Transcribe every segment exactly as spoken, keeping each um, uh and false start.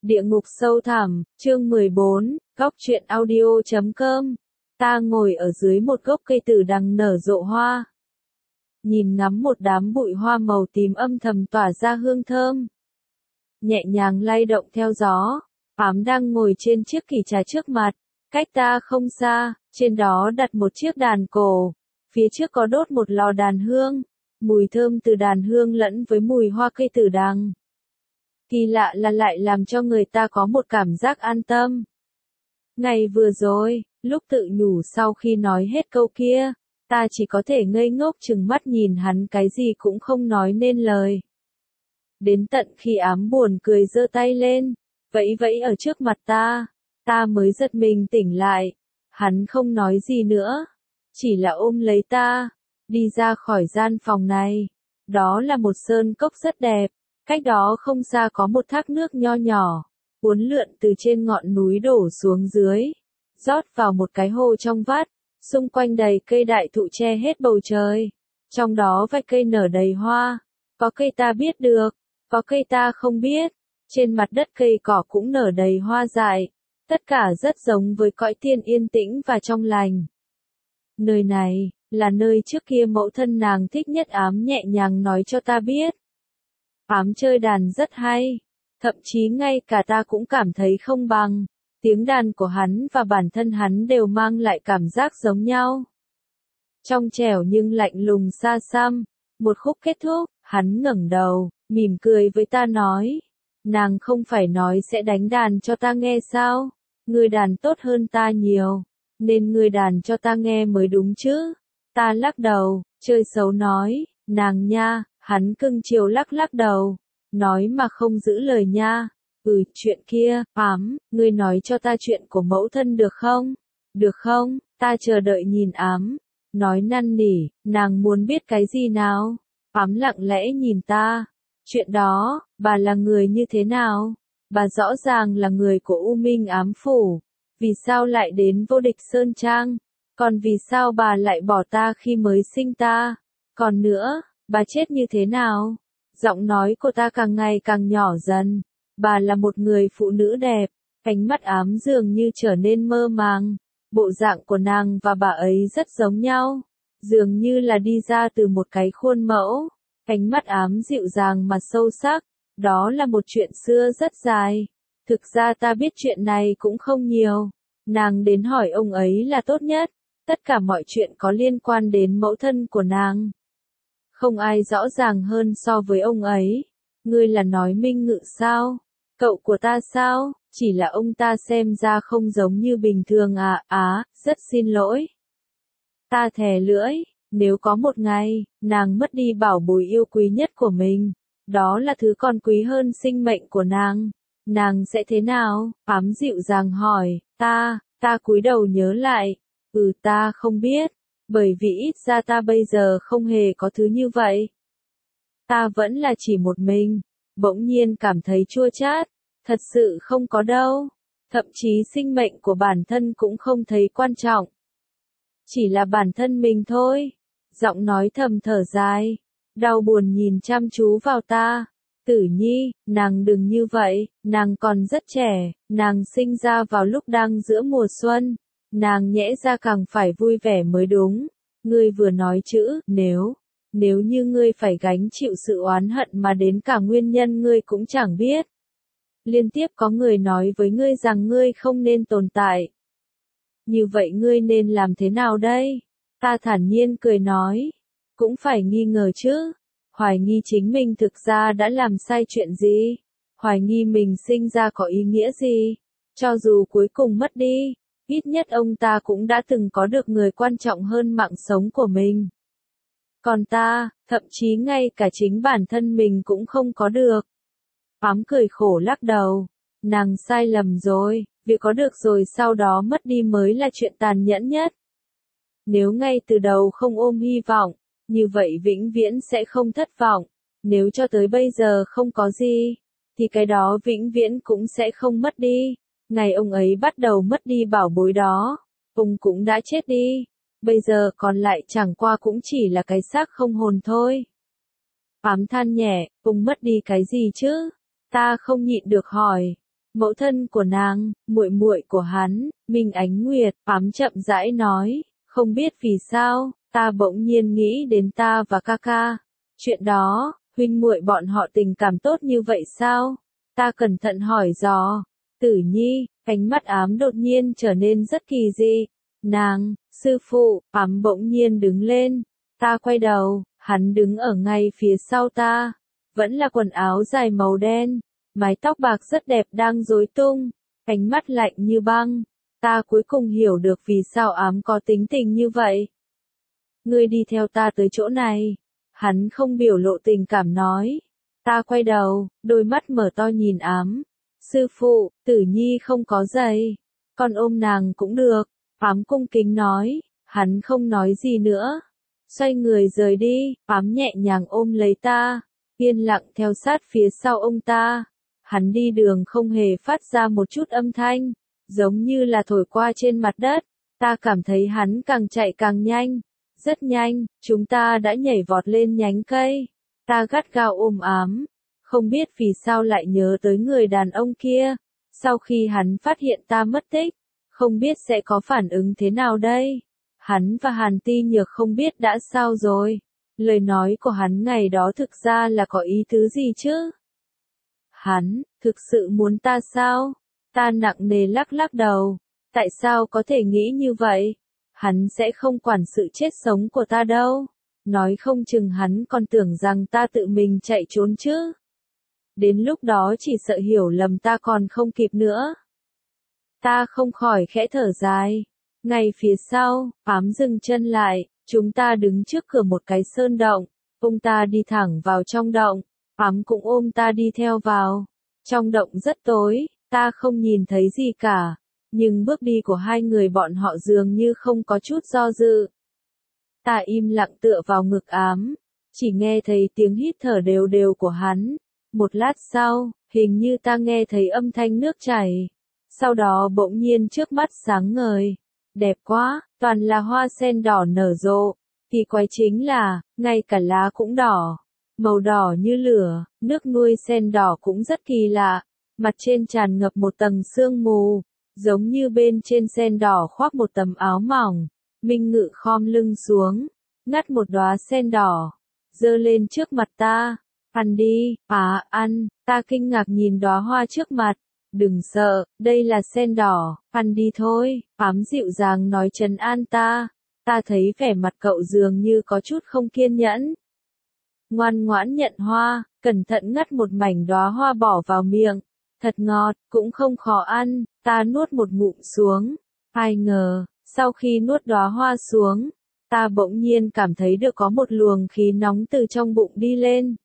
Địa ngục sâu thẳm, chương mười bốn, góc truyện audio chấm com. Ta ngồi ở dưới một gốc cây tử đằng nở rộ hoa. Nhìn ngắm một đám bụi hoa màu tím âm thầm tỏa ra hương thơm. Nhẹ nhàng lay động theo gió, Ám đang ngồi trên chiếc kỷ trà trước mặt, cách ta không xa, trên đó đặt một chiếc đàn cổ. Phía trước có đốt một lò đàn hương, mùi thơm từ đàn hương lẫn với mùi hoa cây tử đằng. Kỳ lạ là lại làm cho người ta có một cảm giác an tâm. Ngày vừa rồi, lúc tự nhủ sau khi nói hết câu kia, ta chỉ có thể ngây ngốc chừng mắt nhìn hắn cái gì cũng không nói nên lời. Đến tận khi Ám buồn cười giơ tay lên, vẫy vẫy ở trước mặt ta, ta mới giật mình tỉnh lại. Hắn không nói gì nữa, chỉ là ôm lấy ta, đi ra khỏi gian phòng này. Đó là một sơn cốc rất đẹp, cách đó không xa có một thác nước nho nhỏ, uốn lượn từ trên ngọn núi đổ xuống dưới, rót vào một cái hồ trong vắt, xung quanh đầy cây đại thụ che hết bầu trời. Trong đó vài cây nở đầy hoa, có cây ta biết được, có cây ta không biết. Trên mặt đất cây cỏ cũng nở đầy hoa dại, tất cả rất giống với cõi tiên yên tĩnh và trong lành. Nơi này, là nơi trước kia mẫu thân nàng thích nhất. Ám nhẹ nhàng nói cho ta biết. Ám chơi đàn rất hay, thậm chí ngay cả ta cũng cảm thấy không bằng. Tiếng đàn của hắn và bản thân hắn đều mang lại cảm giác giống nhau. Trong trẻo nhưng lạnh lùng xa xăm, một khúc kết thúc, hắn ngẩng đầu, mỉm cười với ta nói. Nàng không phải nói sẽ đánh đàn cho ta nghe sao? Ngươi đàn tốt hơn ta nhiều, nên ngươi đàn cho ta nghe mới đúng chứ. Ta lắc đầu, chơi xấu nói, nàng nha. Hắn cưng chiều lắc lắc đầu, nói mà không giữ lời nha. Ừ, chuyện kia, Ám, ngươi nói cho ta chuyện của mẫu thân được không? Được không? Ta chờ đợi nhìn Ám, nói năn nỉ, nàng muốn biết cái gì nào? Ám lặng lẽ nhìn ta. Chuyện đó, bà là người như thế nào? Bà rõ ràng là người của U Minh Ám Phủ. Vì sao lại đến Vô Địch Sơn Trang? Còn vì sao bà lại bỏ ta khi mới sinh ta? Còn nữa, bà chết như thế nào? Giọng nói của ta càng ngày càng nhỏ dần. Bà là một người phụ nữ đẹp, ánh mắt Ám dường như trở nên mơ màng. Bộ dạng của nàng và bà ấy rất giống nhau, dường như là đi ra từ một cái khuôn mẫu. Ánh mắt Ám dịu dàng mà sâu sắc, đó là một chuyện xưa rất dài. Thực ra ta biết chuyện này cũng không nhiều. Nàng đến hỏi ông ấy là tốt nhất, tất cả mọi chuyện có liên quan đến mẫu thân của nàng. Không ai rõ ràng hơn so với ông ấy. Ngươi là nói Minh Ngự sao? Cậu của ta sao? Chỉ là ông ta xem ra không giống như bình thường à? Á, rất xin lỗi. Ta thè lưỡi, nếu có một ngày, nàng mất đi bảo bối yêu quý nhất của mình, đó là thứ còn quý hơn sinh mệnh của nàng, nàng sẽ thế nào? Ám dịu dàng hỏi, ta, ta cúi đầu nhớ lại, ừ ta không biết. Bởi vì ít ra ta bây giờ không hề có thứ như vậy. Ta vẫn là chỉ một mình, bỗng nhiên cảm thấy chua chát, thật sự không có đâu. Thậm chí sinh mệnh của bản thân cũng không thấy quan trọng. Chỉ là bản thân mình thôi. Giọng nói thầm thở dài, đau buồn nhìn chăm chú vào ta. Tử Nhi, nàng đừng như vậy, nàng còn rất trẻ, nàng sinh ra vào lúc đang giữa mùa xuân. Nàng nhẽ ra càng phải vui vẻ mới đúng. Ngươi vừa nói chữ, nếu, nếu như ngươi phải gánh chịu sự oán hận mà đến cả nguyên nhân ngươi cũng chẳng biết. Liên tiếp có người nói với ngươi rằng ngươi không nên tồn tại. Như vậy ngươi nên làm thế nào đây? Ta thản nhiên cười nói. Cũng phải nghi ngờ chứ. Hoài nghi chính mình thực ra đã làm sai chuyện gì? Hoài nghi mình sinh ra có ý nghĩa gì? Cho dù cuối cùng mất đi, ít nhất ông ta cũng đã từng có được người quan trọng hơn mạng sống của mình. Còn ta, thậm chí ngay cả chính bản thân mình cũng không có được. Ám cười khổ lắc đầu. Nàng sai lầm rồi, việc có được rồi sau đó mất đi mới là chuyện tàn nhẫn nhất. Nếu ngay từ đầu không ôm hy vọng, như vậy vĩnh viễn sẽ không thất vọng. Nếu cho tới bây giờ không có gì, thì cái đó vĩnh viễn cũng sẽ không mất đi. Ngày ông ấy bắt đầu mất đi bảo bối đó, ông cũng đã chết đi. Bây giờ còn lại chẳng qua cũng chỉ là cái xác không hồn thôi. Ám than nhẹ, ông mất đi cái gì chứ? Ta không nhịn được hỏi. Mẫu thân của nàng, muội muội của hắn, Minh Ánh Nguyệt, ám chậm rãi nói, không biết vì sao, ta bỗng nhiên nghĩ đến ta và ca ca. Chuyện đó, huynh muội bọn họ tình cảm tốt như vậy sao? Ta cẩn thận hỏi dò. Tử Nhi, ánh mắt ám đột nhiên trở nên rất kỳ dị. Nàng, sư phụ, ám bỗng nhiên đứng lên. Ta quay đầu, hắn đứng ở ngay phía sau ta. Vẫn là quần áo dài màu đen, mái tóc bạc rất đẹp đang rối tung, ánh mắt lạnh như băng. Ta cuối cùng hiểu được vì sao ám có tính tình như vậy. Ngươi đi theo ta tới chỗ này. Hắn không biểu lộ tình cảm nói. Ta quay đầu, đôi mắt mở to nhìn ám. Sư phụ, Tử Nhi không có giày. Con ôm nàng cũng được. Ám cung kính nói. Hắn không nói gì nữa. Xoay người rời đi, ám nhẹ nhàng ôm lấy ta. Yên lặng theo sát phía sau ông ta. Hắn đi đường không hề phát ra một chút âm thanh. Giống như là thổi qua trên mặt đất. Ta cảm thấy hắn càng chạy càng nhanh. Rất nhanh, chúng ta đã nhảy vọt lên nhánh cây. Ta gắt gao ôm ám. Không biết vì sao lại nhớ tới người đàn ông kia. Sau khi hắn phát hiện ta mất tích, không biết sẽ có phản ứng thế nào đây. Hắn và Hàn Ti Nhược không biết đã sao rồi. Lời nói của hắn ngày đó thực ra là có ý tứ gì chứ? Hắn, thực sự muốn ta sao? Ta nặng nề lắc lắc đầu. Tại sao có thể nghĩ như vậy? Hắn sẽ không quản sự chết sống của ta đâu. Nói không chừng hắn còn tưởng rằng ta tự mình chạy trốn chứ. Đến lúc đó chỉ sợ hiểu lầm ta còn không kịp nữa. Ta không khỏi khẽ thở dài. Ngay phía sau, ám dừng chân lại, chúng ta đứng trước cửa một cái sơn động. Ông ta đi thẳng vào trong động, ám cũng ôm ta đi theo vào. Trong động rất tối, ta không nhìn thấy gì cả. Nhưng bước đi của hai người bọn họ dường như không có chút do dự. Ta im lặng tựa vào ngực ám, chỉ nghe thấy tiếng hít thở đều đều của hắn. Một lát sau, hình như ta nghe thấy âm thanh nước chảy. Sau đó bỗng nhiên trước mắt sáng ngời. Đẹp quá, toàn là hoa sen đỏ nở rộ. Kỳ quái chính là, ngay cả lá cũng đỏ. Màu đỏ như lửa, nước nuôi sen đỏ cũng rất kỳ lạ. Mặt trên tràn ngập một tầng sương mù. Giống như bên trên sen đỏ khoác một tấm áo mỏng. Minh Ngự khom lưng xuống, ngắt một đóa sen đỏ, giơ lên trước mặt ta. Ăn đi, à, ăn. Ta kinh ngạc nhìn đóa hoa trước mặt. Đừng sợ, đây là sen đỏ, ăn đi thôi. Ám dịu dàng nói trấn an ta. Ta thấy vẻ mặt cậu dường như có chút không kiên nhẫn. Ngoan ngoãn nhận hoa, cẩn thận ngắt một mảnh đóa hoa bỏ vào miệng. Thật ngọt, cũng không khó ăn. Ta nuốt một ngụm xuống. Ai ngờ, sau khi nuốt đóa hoa xuống, ta bỗng nhiên cảm thấy được có một luồng khí nóng từ trong bụng đi lên.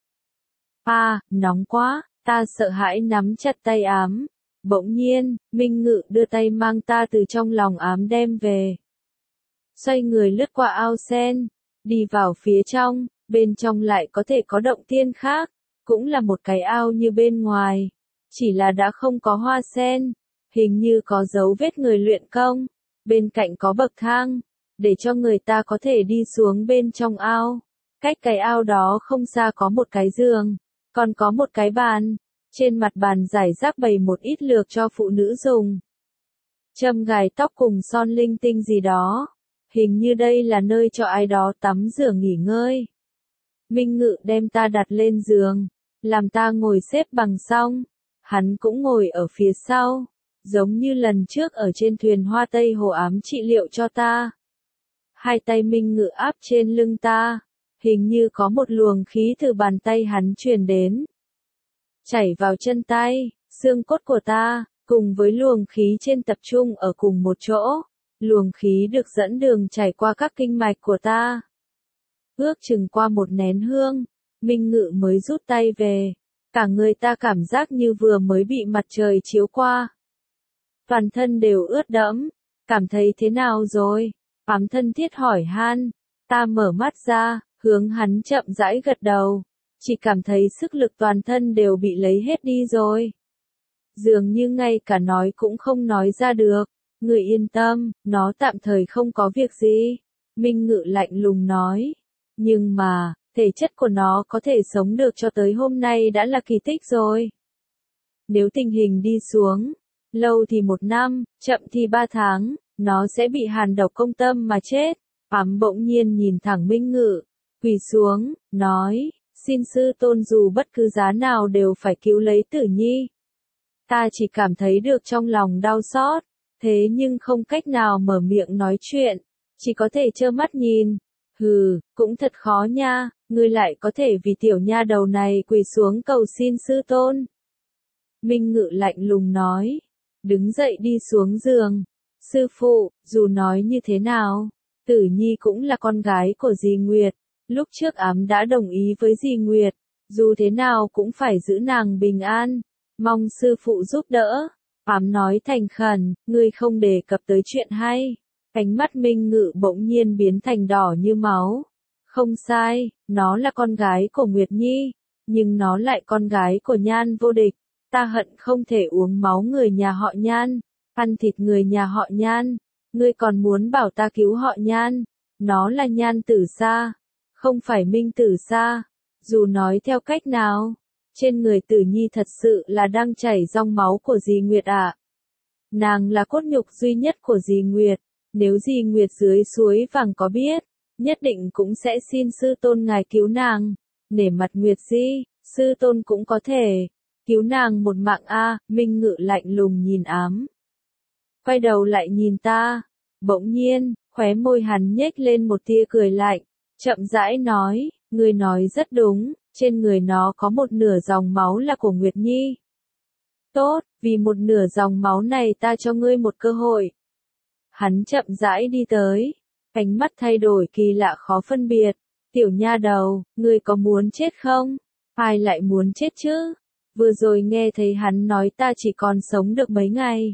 À, nóng quá, ta sợ hãi nắm chặt tay ám. Bỗng nhiên, Minh Ngự đưa tay mang ta từ trong lòng ám đem về. Xoay người lướt qua ao sen, đi vào phía trong, bên trong lại có thể có động thiên khác, cũng là một cái ao như bên ngoài, chỉ là đã không có hoa sen, hình như có dấu vết người luyện công, bên cạnh có bậc thang, để cho người ta có thể đi xuống bên trong ao. Cách cái ao đó không xa có một cái giường, còn có một cái bàn, trên mặt bàn rải rác bày một ít lược cho phụ nữ dùng. Châm gài tóc cùng son linh tinh gì đó, hình như đây là nơi cho ai đó tắm rửa nghỉ ngơi. Minh Ngự đem ta đặt lên giường, làm ta ngồi xếp bằng xong, hắn cũng ngồi ở phía sau, giống như lần trước ở trên thuyền Hoa Tây Hồ ám trị liệu cho ta. Hai tay Minh Ngự áp trên lưng ta, hình như có một luồng khí từ bàn tay hắn truyền đến, chảy vào chân tay, xương cốt của ta, cùng với luồng khí trên tập trung ở cùng một chỗ. Luồng khí được dẫn đường chảy qua các kinh mạch của ta. Ước chừng qua một nén hương, Minh Ngự mới rút tay về. Cả người ta cảm giác như vừa mới bị mặt trời chiếu qua. Toàn thân đều ướt đẫm. Cảm thấy thế nào rồi? Ám thân thiết hỏi han. Ta mở mắt ra, hướng hắn chậm rãi gật đầu. Chỉ cảm thấy sức lực toàn thân đều bị lấy hết đi rồi. Dường như ngay cả nói cũng không nói ra được. Người yên tâm, nó tạm thời không có việc gì. Minh Ngự lạnh lùng nói. Nhưng mà, thể chất của nó có thể sống được cho tới hôm nay đã là kỳ tích rồi. Nếu tình hình đi xuống, lâu thì một năm, chậm thì ba tháng, nó sẽ bị hàn độc công tâm mà chết. Ám bỗng nhiên nhìn thẳng Minh Ngự, quỳ xuống, nói, xin sư tôn dù bất cứ giá nào đều phải cứu lấy Tử Nhi. Ta chỉ cảm thấy được trong lòng đau xót, thế nhưng không cách nào mở miệng nói chuyện, chỉ có thể trơ mắt nhìn. Hừ, cũng thật khó nha, ngươi lại có thể vì tiểu nha đầu này quỳ xuống cầu xin sư tôn. Minh Ngự lạnh lùng nói, đứng dậy đi xuống giường. Sư phụ, dù nói như thế nào, Tử Nhi cũng là con gái của dì Nguyệt, lúc trước ám đã đồng ý với dì Nguyệt, dù thế nào cũng phải giữ nàng bình an, mong sư phụ giúp đỡ. Ám nói thành khẩn, ngươi không đề cập tới chuyện hay. Ánh mắt Minh Ngự bỗng nhiên biến thành đỏ như máu. Không sai, nó là con gái của Nguyệt Nhi, nhưng nó lại con gái của Nhan Vô Địch. Ta hận không thể uống máu người nhà họ Nhan, ăn thịt người nhà họ Nhan. Ngươi còn muốn bảo ta cứu họ Nhan? Nó là Nhan Tử Sa, không phải Minh Tử Sa. Dù nói theo cách nào, trên người Tử Nhi thật sự là đang chảy dòng máu của dì Nguyệt ạ. À. Nàng là cốt nhục duy nhất của dì Nguyệt, nếu dì Nguyệt dưới suối vàng có biết, nhất định cũng sẽ xin sư tôn ngài cứu nàng. Nể mặt Nguyệt Di, sư tôn cũng có thể cứu nàng một mạng a. À. Minh Ngự lạnh lùng nhìn Ám, quay đầu lại nhìn ta. Bỗng nhiên, khóe môi hắn nhếch lên một tia cười lạnh, chậm rãi nói, ngươi nói rất đúng, trên người nó có một nửa dòng máu là của Nguyệt Nhi. Tốt, vì một nửa dòng máu này ta cho ngươi một cơ hội. Hắn chậm rãi đi tới, ánh mắt thay đổi kỳ lạ khó phân biệt. Tiểu nha đầu, ngươi có muốn chết không? Ai lại muốn chết chứ? Vừa rồi nghe thấy hắn nói ta chỉ còn sống được mấy ngày.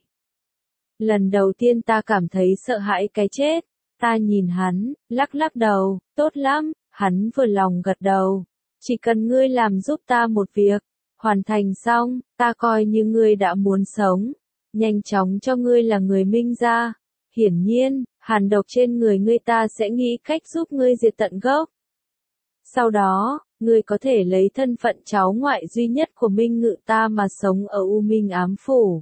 Lần đầu tiên ta cảm thấy sợ hãi cái chết. Ta nhìn hắn, lắc lắc đầu, tốt lắm. Hắn vừa lòng gật đầu. Chỉ cần ngươi làm giúp ta một việc, hoàn thành xong, ta coi như ngươi đã muốn sống. Nhanh chóng cho ngươi là người Minh gia. Hiển nhiên, hàn độc trên người ngươi ta sẽ nghĩ cách giúp ngươi diệt tận gốc. Sau đó, ngươi có thể lấy thân phận cháu ngoại duy nhất của Minh Ngự ta mà sống ở U Minh Ám Phủ.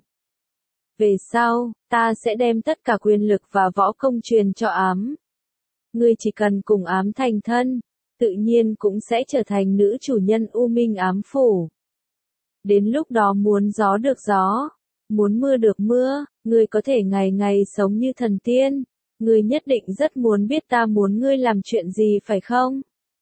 Về sau, ta sẽ đem tất cả quyền lực và võ công truyền cho Ám. Ngươi chỉ cần cùng Ám thành thân, tự nhiên cũng sẽ trở thành nữ chủ nhân U Minh Ám Phủ. Đến lúc đó muốn gió được gió, muốn mưa được mưa, ngươi có thể ngày ngày sống như thần tiên. Ngươi nhất định rất muốn biết ta muốn ngươi làm chuyện gì phải không?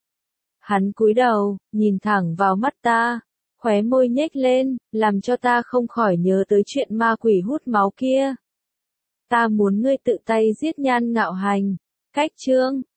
Hắn cúi đầu, nhìn thẳng vào mắt ta, khóe môi nhếch lên, làm cho ta không khỏi nhớ tới chuyện ma quỷ hút máu kia. Ta muốn ngươi tự tay giết Nhan Ngạo Hành. Cách chương